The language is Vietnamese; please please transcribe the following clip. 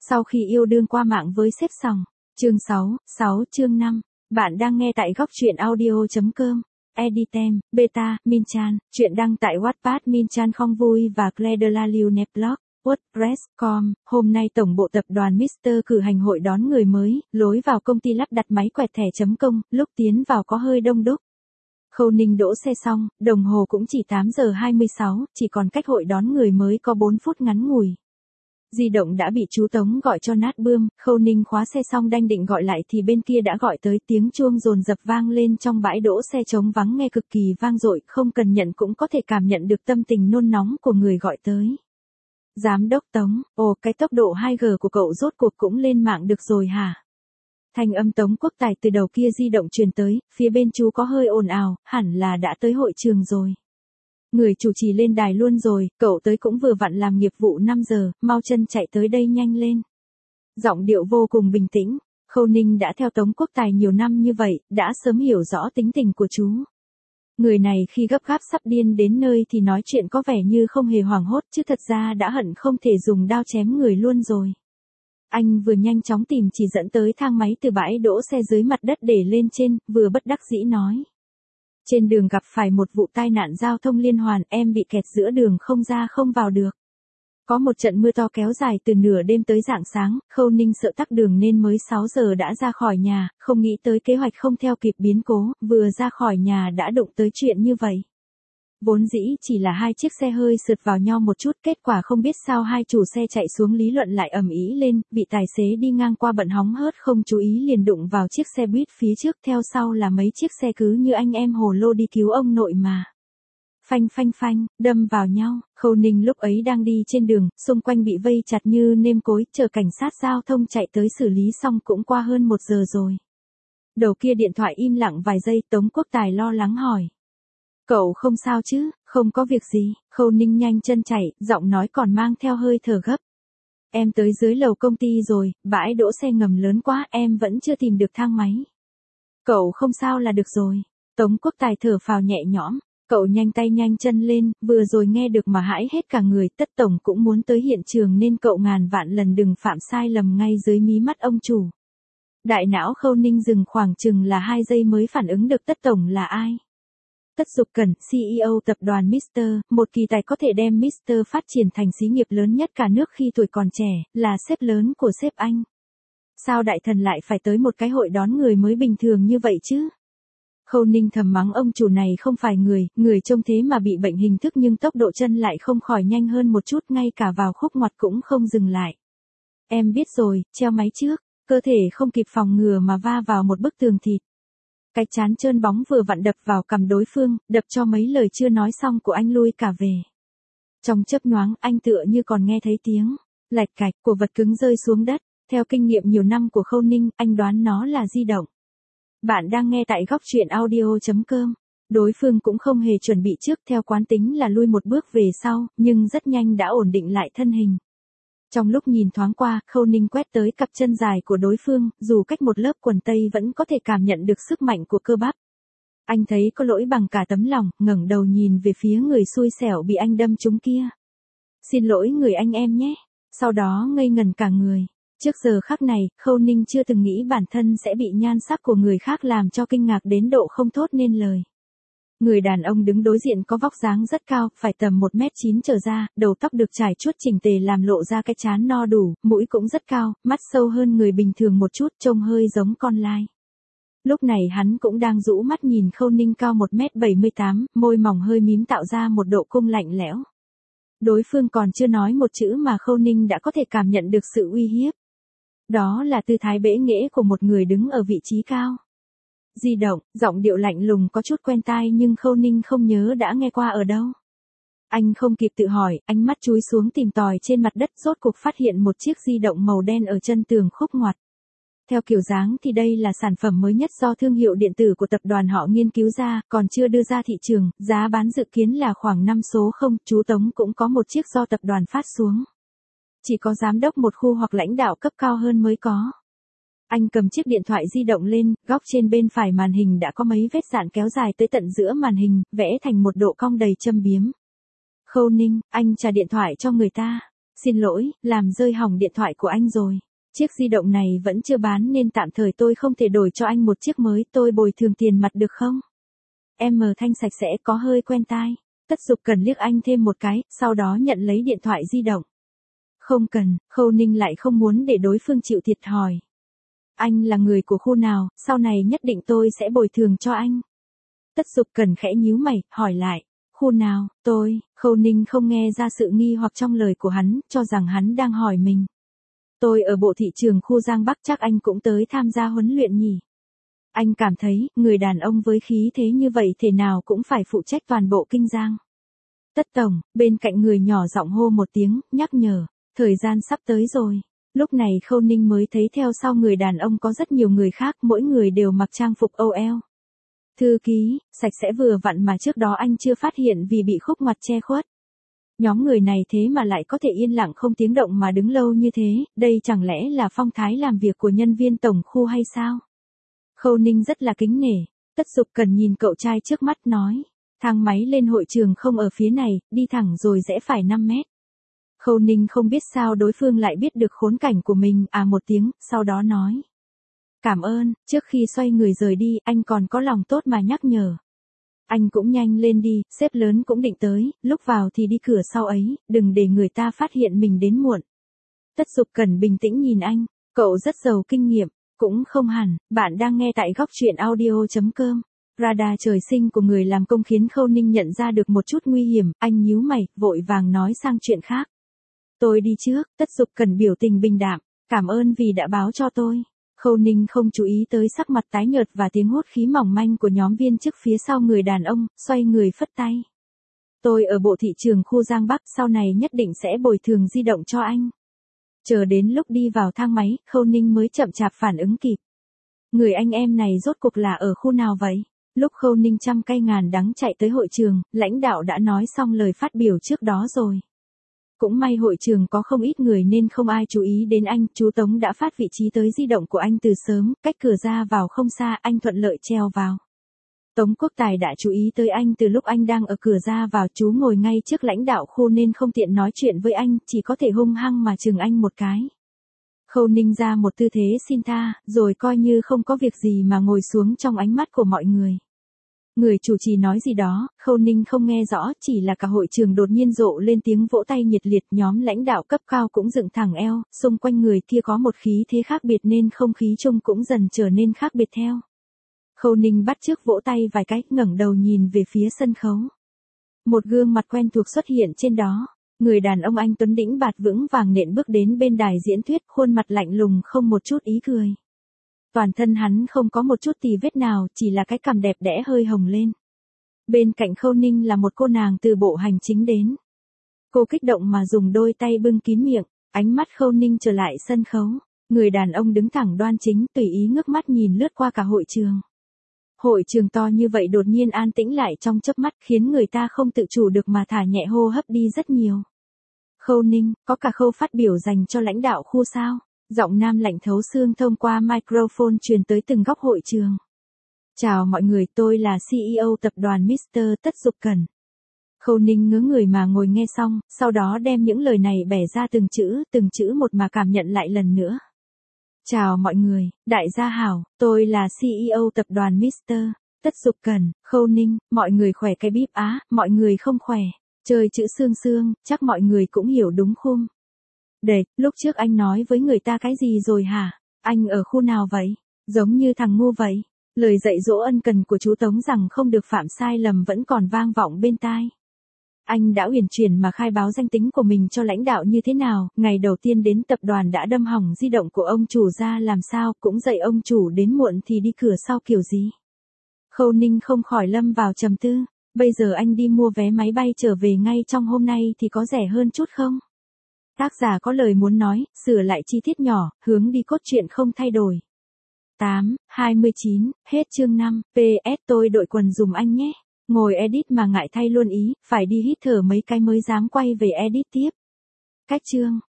Sau khi yêu đương qua mạng với sếp xong. Chương 6, chương 5. Bạn đang nghe tại góc truyện audio.com. Editem, Beta, Minchan, chuyện đăng tại Wattpad. Minchan không vui và Claire de la Lune blog, WordPress.com. Hôm nay tổng bộ tập đoàn Mr. cử hành hội đón người mới, lối vào công ty lắp đặt máy quẹt thẻ.com, lúc tiến vào có hơi đông đúc. Khâu Ninh đỗ xe xong, đồng hồ cũng chỉ 8 giờ 26, chỉ còn cách hội đón người mới có 4 phút ngắn ngủi. Di động đã bị chú Tống gọi cho nát bươm, Khâu Ninh khóa xe xong đang định gọi lại thì bên kia đã gọi tới, tiếng chuông dồn dập vang lên trong bãi đỗ xe trống vắng nghe cực kỳ vang dội, không cần nhận cũng có thể cảm nhận được tâm tình nôn nóng của người gọi tới. Giám đốc Tống, ồ cái tốc độ 2G của cậu rốt cuộc cũng lên mạng được rồi hả? Thanh âm Tống Quốc Tài từ đầu kia di động truyền tới, phía bên chú có hơi ồn ào, hẳn là đã tới hội trường rồi. Người chủ trì lên đài luôn rồi, cậu tới cũng vừa vặn làm nghiệp vụ 5 giờ, mau chân chạy tới đây nhanh lên. Giọng điệu vô cùng bình tĩnh, Khâu Ninh đã theo Tống Quốc Tài nhiều năm như vậy, đã sớm hiểu rõ tính tình của chú. Người này khi gấp gáp sắp điên đến nơi thì nói chuyện có vẻ như không hề hoảng hốt chứ thật ra đã hận không thể dùng đao chém người luôn rồi. Anh vừa nhanh chóng tìm chỉ dẫn tới thang máy từ bãi đỗ xe dưới mặt đất để lên trên, vừa bất đắc dĩ nói. Trên đường gặp phải một vụ tai nạn giao thông liên hoàn, em bị kẹt giữa đường không ra không vào được. Có một trận mưa to kéo dài từ nửa đêm tới rạng sáng, Khâu Ninh sợ tắc đường nên mới 6 giờ đã ra khỏi nhà, không nghĩ tới kế hoạch không theo kịp biến cố, vừa ra khỏi nhà đã đụng tới chuyện như vậy. Vốn dĩ chỉ là hai chiếc xe hơi sượt vào nhau một chút, kết quả không biết sao hai chủ xe chạy xuống lý luận lại ầm ĩ lên, bị tài xế đi ngang qua bận hóng hớt không chú ý liền đụng vào chiếc xe buýt phía trước, theo sau là mấy chiếc xe cứ như anh em hồ lô đi cứu ông nội mà. Phanh phanh phanh, đâm vào nhau. Khâu Ninh lúc ấy đang đi trên đường, xung quanh bị vây chặt như nêm cối, chờ cảnh sát giao thông chạy tới xử lý xong cũng qua hơn 1 giờ rồi. Đầu kia điện thoại im lặng vài giây, Tống Quốc Tài lo lắng hỏi. Cậu không sao chứ, không có việc gì. Khâu Ninh nhanh chân chạy, giọng nói còn mang theo hơi thở gấp. Em tới dưới lầu công ty rồi, bãi đỗ xe ngầm lớn quá, em vẫn chưa tìm được thang máy. Cậu không sao là được rồi. Tống Quốc Tài thở phào nhẹ nhõm, cậu nhanh tay nhanh chân lên, vừa rồi nghe được mà hãi hết cả người, Tất Tổng cũng muốn tới hiện trường nên cậu ngàn vạn lần đừng phạm sai lầm ngay dưới mí mắt ông chủ. Đại não Khâu Ninh dừng khoảng chừng là 2 giây mới phản ứng được Tất Tổng là ai. Tất Dục Cẩn, CEO tập đoàn Mr., một kỳ tài có thể đem Mr. phát triển thành xí nghiệp lớn nhất cả nước khi tuổi còn trẻ, là sếp lớn của sếp anh. Sao đại thần lại phải tới một cái hội đón người mới bình thường như vậy chứ? Khâu Ninh thầm mắng ông chủ này không phải người trông thế mà bị bệnh hình thức nhưng tốc độ chân lại không khỏi nhanh hơn một chút, ngay cả vào khúc ngoặt cũng không dừng lại. Em biết rồi, treo máy trước, cơ thể không kịp phòng ngừa mà va vào một bức tường thịt. Cái trán trơn bóng vừa vặn đập vào cằm đối phương, đập cho mấy lời chưa nói xong của anh lui cả về. Trong chớp nhoáng, anh tựa như còn nghe thấy tiếng lạch cạch của vật cứng rơi xuống đất. Theo kinh nghiệm nhiều năm của Khâu Ninh, anh đoán nó là di động. Bạn đang nghe tại góc truyện audio.com. Đối phương cũng không hề chuẩn bị trước, theo quán tính là lui một bước về sau, nhưng rất nhanh đã ổn định lại thân hình. Trong lúc nhìn thoáng qua, Khâu Ninh quét tới cặp chân dài của đối phương, dù cách một lớp quần tây vẫn có thể cảm nhận được sức mạnh của cơ bắp. Anh thấy có lỗi bằng cả tấm lòng, ngẩng đầu nhìn về phía người xui xẻo bị anh đâm trúng kia. Xin lỗi người anh em nhé. Sau đó ngây ngần cả người. Trước giờ khắc này, Khâu Ninh chưa từng nghĩ bản thân sẽ bị nhan sắc của người khác làm cho kinh ngạc đến độ không thốt nên lời. Người đàn ông đứng đối diện có vóc dáng rất cao, phải tầm 1m9 trở ra, đầu tóc được trải chuốt chỉnh tề làm lộ ra cái trán no đủ, mũi cũng rất cao, mắt sâu hơn người bình thường một chút, trông hơi giống con lai. Lúc này hắn cũng đang rũ mắt nhìn Khâu Ninh cao 1m78, môi mỏng hơi mím tạo ra một độ cung lạnh lẽo. Đối phương còn chưa nói một chữ mà Khâu Ninh đã có thể cảm nhận được sự uy hiếp. Đó là tư thái bẽ nghễ của một người đứng ở vị trí cao. Di động, giọng điệu lạnh lùng có chút quen tai nhưng Khâu Ninh không nhớ đã nghe qua ở đâu. Anh không kịp tự hỏi, ánh mắt chúi xuống tìm tòi trên mặt đất, rốt cuộc phát hiện một chiếc di động màu đen ở chân tường khúc ngoặt. Theo kiểu dáng thì đây là sản phẩm mới nhất do thương hiệu điện tử của tập đoàn họ nghiên cứu ra, còn chưa đưa ra thị trường, giá bán dự kiến là khoảng 5 số 0, chú Tống cũng có một chiếc do tập đoàn phát xuống. Chỉ có giám đốc một khu hoặc lãnh đạo cấp cao hơn mới có. Anh cầm chiếc điện thoại di động lên, góc trên bên phải màn hình đã có mấy vết dạn kéo dài tới tận giữa màn hình, vẽ thành một độ cong đầy châm biếm. Khâu Ninh, anh trả điện thoại cho người ta. Xin lỗi, làm rơi hỏng điện thoại của anh rồi. Chiếc di động này vẫn chưa bán nên tạm thời tôi không thể đổi cho anh một chiếc mới, tôi bồi thường tiền mặt được không? Em thanh sạch sẽ có hơi quen tai. Tất Dục Cần liếc anh thêm một cái, sau đó nhận lấy điện thoại di động. Không cần, Khâu Ninh lại không muốn để đối phương chịu thiệt hỏi. Anh là người của khu nào, sau này nhất định tôi sẽ bồi thường cho anh. Tất Dục Cần khẽ nhíu mày, hỏi lại. Khu nào, Khâu Ninh không nghe ra sự nghi hoặc trong lời của hắn, cho rằng hắn đang hỏi mình. Tôi ở bộ thị trường khu Giang Bắc, chắc anh cũng tới tham gia huấn luyện nhỉ. Anh cảm thấy, người đàn ông với khí thế như vậy thể nào cũng phải phụ trách toàn bộ Kinh Giang. Tất tổng, bên cạnh người nhỏ giọng hô một tiếng, nhắc nhở, thời gian sắp tới rồi. Lúc này Khâu Ninh mới thấy theo sau người đàn ông có rất nhiều người khác, mỗi người đều mặc trang phục OL. Thư ký, sạch sẽ vừa vặn mà trước đó anh chưa phát hiện vì bị khúc ngoặt che khuất. Nhóm người này thế mà lại có thể yên lặng không tiếng động mà đứng lâu như thế, đây chẳng lẽ là phong thái làm việc của nhân viên tổng khu hay sao? Khâu Ninh rất là kính nể, Tất Dục Cần nhìn cậu trai trước mắt nói, thang máy lên hội trường không ở phía này, đi thẳng rồi rẽ phải 5 mét. Khâu Ninh không biết sao đối phương lại biết được khốn cảnh của mình, một tiếng, sau đó nói. Cảm ơn, trước khi xoay người rời đi, anh còn có lòng tốt mà nhắc nhở. Anh cũng nhanh lên đi, sếp lớn cũng định tới, lúc vào thì đi cửa sau ấy, đừng để người ta phát hiện mình đến muộn. Tất Dục Cần bình tĩnh nhìn anh, cậu rất giàu kinh nghiệm, cũng không hẳn, bạn đang nghe tại góc truyện audio.com. Radar trời sinh của người làm công khiến Khâu Ninh nhận ra được một chút nguy hiểm, anh nhíu mày, vội vàng nói sang chuyện khác. Tôi đi trước, Tất Dục Cần biểu tình bình đạm, cảm ơn vì đã báo cho tôi. Khâu Ninh không chú ý tới sắc mặt tái nhợt và tiếng hốt khí mỏng manh của nhóm viên chức phía sau người đàn ông, xoay người phất tay. Tôi ở bộ thị trường khu Giang Bắc, sau này nhất định sẽ bồi thường di động cho anh. Chờ đến lúc đi vào thang máy, Khâu Ninh mới chậm chạp phản ứng kịp. Người anh em này rốt cuộc là ở khu nào vậy? Lúc Khâu Ninh trăm cay ngàn đắng chạy tới hội trường, lãnh đạo đã nói xong lời phát biểu trước đó rồi. Cũng may hội trường có không ít người nên không ai chú ý đến anh, chú Tống đã phát vị trí tới di động của anh từ sớm, cách cửa ra vào không xa, anh thuận lợi treo vào. Tống Quốc Tài đã chú ý tới anh từ lúc anh đang ở cửa ra vào, chú ngồi ngay trước lãnh đạo khu nên không tiện nói chuyện với anh, chỉ có thể hung hăng mà chừng anh một cái. Khâu Ninh ra một tư thế xin tha, rồi coi như không có việc gì mà ngồi xuống trong ánh mắt của mọi người. Người chủ trì nói gì đó, Khâu Ninh không nghe rõ, chỉ là cả hội trường đột nhiên rộ lên tiếng vỗ tay nhiệt liệt, nhóm lãnh đạo cấp cao cũng dựng thẳng eo, xung quanh người kia có một khí thế khác biệt nên không khí chung cũng dần trở nên khác biệt theo. Khâu Ninh bắt chước vỗ tay vài cái, ngẩng đầu nhìn về phía sân khấu. Một gương mặt quen thuộc xuất hiện trên đó, người đàn ông anh tuấn đĩnh bạt vững vàng nện bước đến bên đài diễn thuyết, khuôn mặt lạnh lùng không một chút ý cười. Toàn thân hắn không có một chút tì vết nào, chỉ là cái cằm đẹp đẽ hơi hồng lên. Bên cạnh Khâu Ninh là một cô nàng từ bộ hành chính đến. Cô kích động mà dùng đôi tay bưng kín miệng, ánh mắt Khâu Ninh trở lại sân khấu. Người đàn ông đứng thẳng đoan chính, tùy ý ngước mắt nhìn lướt qua cả hội trường. Hội trường to như vậy đột nhiên an tĩnh lại trong chớp mắt, khiến người ta không tự chủ được mà thả nhẹ hô hấp đi rất nhiều. Khâu Ninh, có cả khâu phát biểu dành cho lãnh đạo khu sao? Giọng nam lạnh thấu xương thông qua microphone truyền tới từng góc hội trường. Chào mọi người, tôi là CEO tập đoàn Mr. Tất Dục Cần. Khâu Ninh ngớ người mà ngồi nghe xong, sau đó đem những lời này bẻ ra từng chữ một mà cảm nhận lại lần nữa. Chào mọi người, đại gia hảo, tôi là CEO tập đoàn Mr. Tất Dục Cần, Khâu Ninh, mọi người khỏe cái bíp á, mọi người không khỏe. Chơi chữ xương xương, chắc mọi người cũng hiểu đúng không? Đệt, lúc trước anh nói với người ta cái gì rồi hả? Anh ở khu nào vậy? Giống như thằng ngu vậy. Lời dạy dỗ ân cần của chú Tống rằng không được phạm sai lầm vẫn còn vang vọng bên tai. Anh đã uyển chuyển mà khai báo danh tính của mình cho lãnh đạo như thế nào, ngày đầu tiên đến tập đoàn đã đâm hỏng di động của ông chủ ra làm sao, cũng dạy ông chủ đến muộn thì đi cửa sau kiểu gì. Khâu Ninh không khỏi lâm vào trầm tư, bây giờ anh đi mua vé máy bay trở về ngay trong hôm nay thì có rẻ hơn chút không? Tác giả có lời muốn nói, sửa lại chi tiết nhỏ, hướng đi cốt truyện không thay đổi. 29, hết chương 5, PS tôi đội quần dùm anh nhé. Ngồi edit mà ngại thay luôn ý, phải đi hít thở mấy cái mới dám quay về edit tiếp. Cách chương.